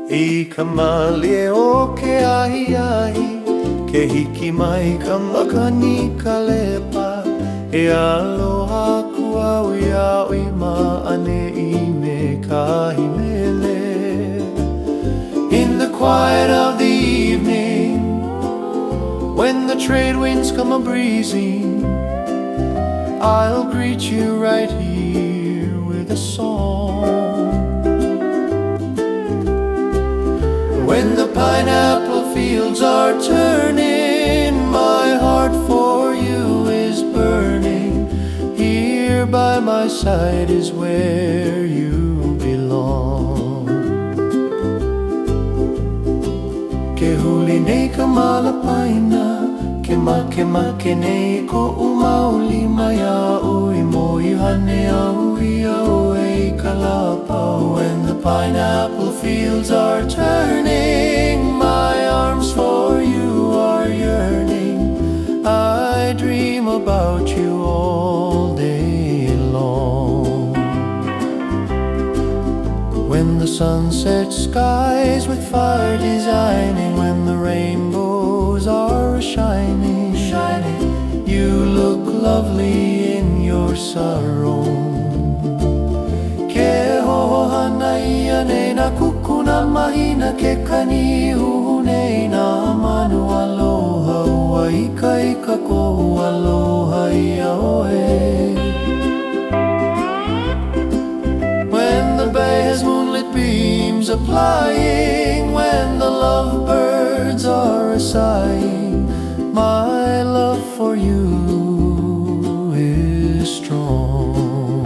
I ka malie o ke ahi ke hiki mai ka makani ka lepa e aloha kuau ia oi maane I me kahi mele. In the quiet of the evening, when the trade winds come a-breezing, I'll greet you right here with a song. When the pineapple fields are turning, my heart for you is burning. Here by my side is where you belong. Ke huli nei ka malapaina, ke make nei ko umauli mai a'ui mo I hane a'ui a'ui ka lapa. When the pineapple fields are turning, my arms for you are yearning. I dream about you all day long. When the sunset skies with fire designing, when the rainbows are shining, you look lovely in your sarong. Ke hohana ia nei na kukuna mahina, ke kani uhu nei na manu aloha. Ua ika ika ko aloha ia oe. When the bay has moonlit beams applying, when the lovebirds are a-sighing, my love for you is strong.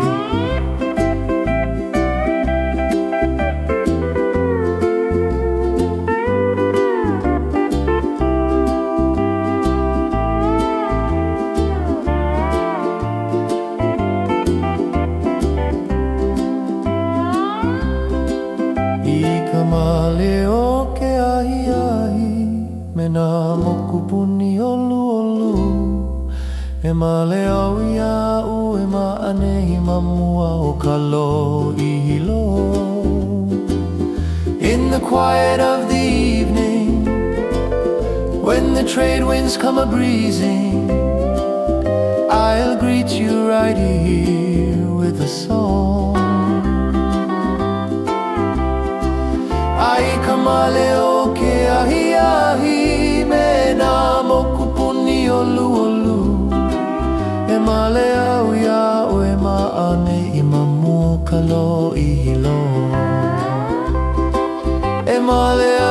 I ka male o ke ahi me nā moku puni olu olu, e male au ia u e maane I mamua o ka lo I hilo. In the quiet of the evening, when the trade winds come a-breezing, I'll greet you right here with a song. Ai ka male o ke ahi me nā moku puni olu olu, e male au ia o e maane I mamua ka lo I hilo. E male